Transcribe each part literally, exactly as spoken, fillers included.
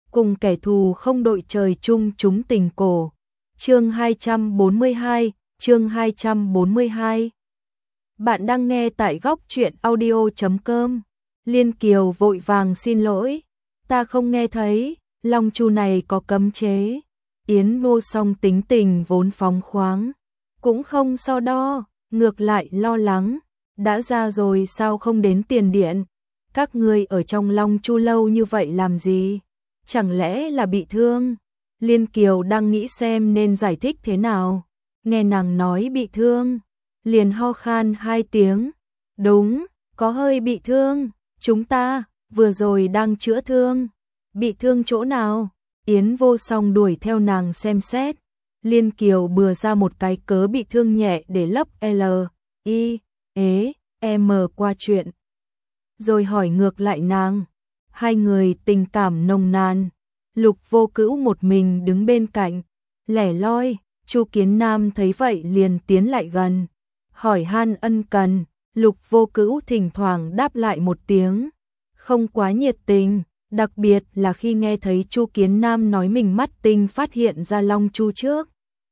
cùng kẻ thù không đội trời chung chúng tình cổ. Chương hai trăm bốn mươi hai, chương hai trăm bốn mươi hai. Bạn đang nghe tại góc truyện audio chấm com. Liên Kiều vội vàng xin lỗi, ta không nghe thấy, Long Chu này có cấm chế. Yến Vô Song tính tình vốn phóng khoáng, cũng không so đo, ngược lại lo lắng, đã ra rồi sao không đến tiền điện? Các ngươi ở trong Long Chu lâu như vậy làm gì? Chẳng lẽ là bị thương? Liên Kiều đang nghĩ xem nên giải thích thế nào. Nghe nàng nói bị thương, liền ho khan hai tiếng. Đúng, có hơi bị thương, chúng ta vừa rồi đang chữa thương. Bị thương chỗ nào? Yến Vô Song đuổi theo nàng xem xét. Liên Kiều bừa ra một cái cớ bị thương nhẹ để lấp L, I, ế, M qua chuyện. Rồi hỏi ngược lại nàng. Hai người tình cảm nồng nàn. Lục Vô Cữu một mình đứng bên cạnh, lẻ loi. Chu Kiến Nam thấy vậy liền tiến lại gần, hỏi han ân cần. Lục Vô Cữu thỉnh thoảng đáp lại một tiếng, không quá nhiệt tình, đặc biệt là khi nghe thấy Chu Kiến Nam nói mình mắt tinh phát hiện ra Long Chu trước.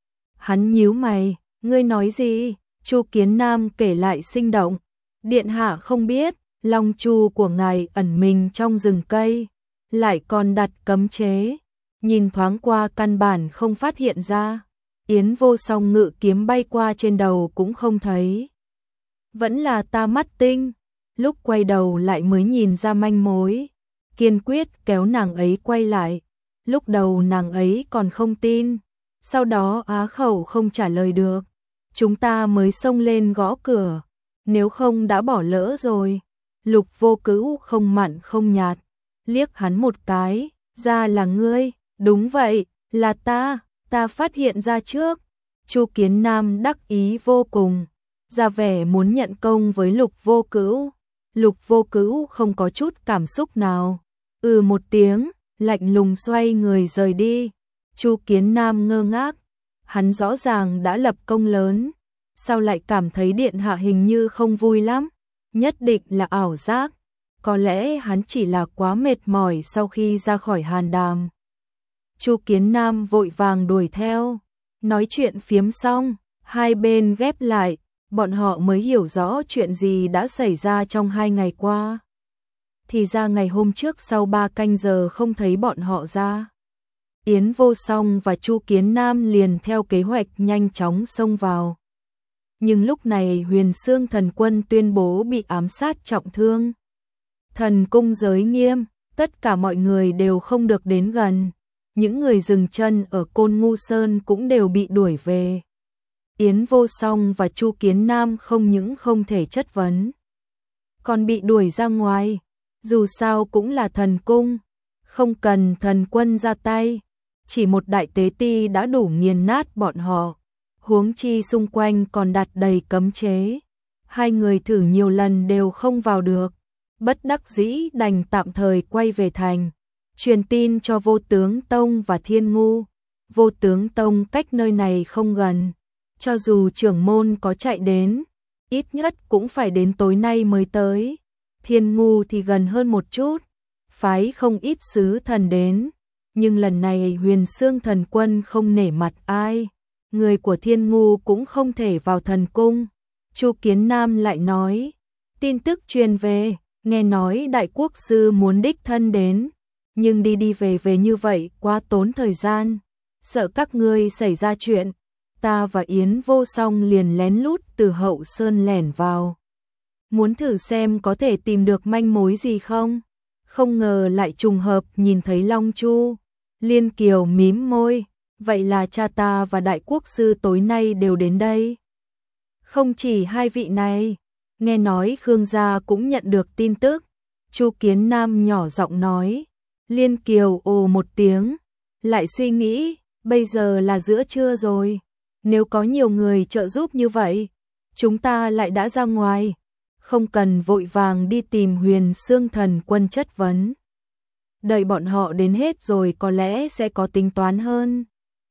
Hắn nhíu mày, ngươi nói gì? Chu Kiến Nam kể lại sinh động. Điện hạ không biết, Long Chu của ngài ẩn mình trong rừng cây, lại còn đặt cấm chế, nhìn thoáng qua căn bản không phát hiện ra. Yến Vô Song ngự kiếm bay qua trên đầu cũng không thấy. Vẫn là ta mắt tinh, lúc quay đầu lại mới nhìn ra manh mối, kiên quyết kéo nàng ấy quay lại. Lúc đầu nàng ấy còn không tin, sau đó á khẩu không trả lời được, chúng ta mới xông lên gõ cửa, nếu không đã bỏ lỡ rồi. Lục Vô Cữu không mặn không nhạt, liếc hắn một cái, ra là ngươi? Đúng vậy, là ta, ta phát hiện ra trước. Chu Kiến Nam đắc ý vô cùng, ra vẻ muốn nhận công với Lục Vô Cữu. Lục Vô Cữu không có chút cảm xúc nào, ừ một tiếng, lạnh lùng xoay người rời đi. Chu Kiến Nam ngơ ngác, hắn rõ ràng đã lập công lớn, sao lại cảm thấy điện hạ hình như không vui lắm, nhất định là ảo giác, có lẽ hắn chỉ là quá mệt mỏi sau khi ra khỏi hàn đàm. Chu Kiến Nam vội vàng đuổi theo, nói chuyện phiếm xong, hai bên ghép lại, bọn họ mới hiểu rõ chuyện gì đã xảy ra trong hai ngày qua. Thì ra ngày hôm trước sau ba canh giờ không thấy bọn họ ra. Yến Vô Song và Chu Kiến Nam liền theo kế hoạch nhanh chóng xông vào. Nhưng lúc này Huyền Xương Thần Quân tuyên bố bị ám sát trọng thương. Thần cung giới nghiêm, tất cả mọi người đều không được đến gần. Những người dừng chân ở Côn Ngu Sơn cũng đều bị đuổi về. Yến Vô Song và Chu Kiến Nam không những không thể chất vấn, còn bị đuổi ra ngoài. Dù sao cũng là thần cung, không cần thần quân ra tay, chỉ một đại tế ti đã đủ nghiền nát bọn họ. Huống chi xung quanh còn đặt đầy cấm chế, hai người thử nhiều lần đều không vào được, bất đắc dĩ đành tạm thời quay về thành, truyền tin cho Vô Tướng Tông và Thiên Ngu. Vô Tướng Tông cách nơi này không gần, cho dù trưởng môn có chạy đến, ít nhất cũng phải đến tối nay mới tới. Thiên Ngu thì gần hơn một chút, phái không ít sứ thần đến, nhưng lần này Huyền Xương Thần Quân không nể mặt ai, người của Thiên Ngu cũng không thể vào thần cung. Chu Kiến Nam lại nói, tin tức truyền về, nghe nói đại quốc sư muốn đích thân đến, nhưng đi đi về về như vậy quá tốn thời gian, sợ các ngươi xảy ra chuyện. Ta và Yến Vô Song liền lén lút từ hậu sơn lẻn vào, muốn thử xem có thể tìm được manh mối gì không. Không ngờ lại trùng hợp nhìn thấy Long Chu. Liên Kiều mím môi, vậy là cha ta và đại quốc sư tối nay đều đến đây. Không chỉ hai vị này, nghe nói Khương gia cũng nhận được tin tức. Chu Kiến Nam nhỏ giọng nói. Liên Kiều ồ một tiếng, lại suy nghĩ, bây giờ là giữa trưa rồi, nếu có nhiều người trợ giúp như vậy, chúng ta lại đã ra ngoài, không cần vội vàng đi tìm Huyền Xương Thần Quân chất vấn. Đợi bọn họ đến hết rồi có lẽ sẽ có tính toán hơn.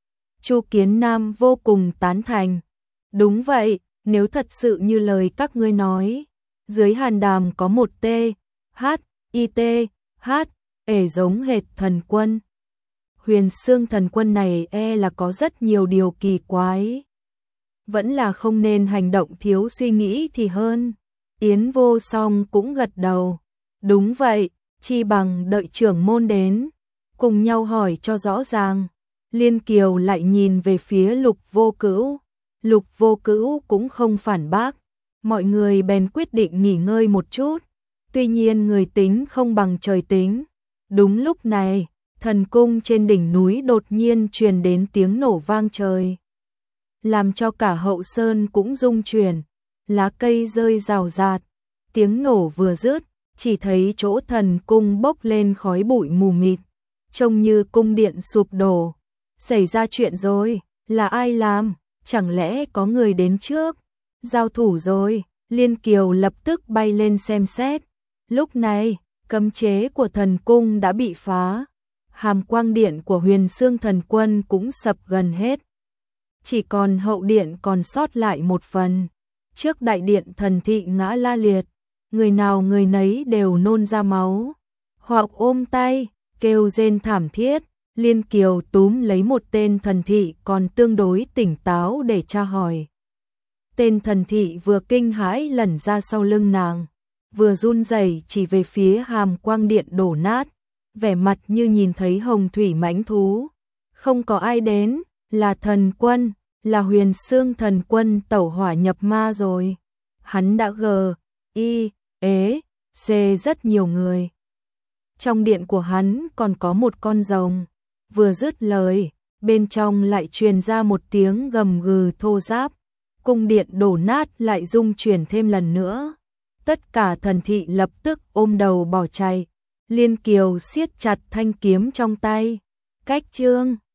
Chu Kiến Nam vô cùng tán thành. Đúng vậy, nếu thật sự như lời các ngươi nói, dưới hàn đàm có một T, H, I T, H, ể giống hệt thần quân, Huyền Xương Thần Quân này e là có rất nhiều điều kỳ quái. Vẫn là không nên hành động thiếu suy nghĩ thì hơn. Yến Vô Song cũng gật đầu. Đúng vậy, chi bằng đợi trưởng môn đến, cùng nhau hỏi cho rõ ràng. Liên Kiều lại nhìn về phía Lục Vô Cữu. Lục Vô Cữu cũng không phản bác. Mọi người bèn quyết định nghỉ ngơi một chút. Tuy nhiên người tính không bằng trời tính. Đúng lúc này, thần cung trên đỉnh núi đột nhiên truyền đến tiếng nổ vang trời, làm cho cả hậu sơn cũng rung chuyển, lá cây rơi rào rạt. Tiếng nổ vừa dứt, chỉ thấy chỗ thần cung bốc lên khói bụi mù mịt, trông như cung điện sụp đổ. Xảy ra chuyện rồi, là ai làm? Chẳng lẽ có người đến trước? Giao thủ rồi. Liên Kiều lập tức bay lên xem xét. Lúc này, cấm chế của thần cung đã bị phá. Hàm quang điện của Huyền Xương Thần Quân cũng sập gần hết. Chỉ còn hậu điện còn sót lại một phần. Trước đại điện thần thị ngã la liệt, người nào người nấy đều nôn ra máu, hoặc ôm tay, kêu rên thảm thiết. Liên Kiều túm lấy một tên thần thị còn tương đối tỉnh táo để tra hỏi. Tên thần thị vừa kinh hãi lẩn ra sau lưng nàng, vừa run rẩy chỉ về phía hàm quang điện đổ nát, vẻ mặt như nhìn thấy hồng thủy mãnh thú. Không có ai đến, là thần quân, là Huyền Xương Thần Quân tẩu hỏa nhập ma rồi. Hắn đã gờ, y, ế, xê rất nhiều người. Trong điện của hắn còn có một con rồng. Vừa dứt lời, bên trong lại truyền ra một tiếng gầm gừ thô ráp. Cung điện đổ nát lại rung chuyển thêm lần nữa. Tất cả thần thị lập tức ôm đầu bỏ chạy. Liên Kiều siết chặt thanh kiếm trong tay. Cách chương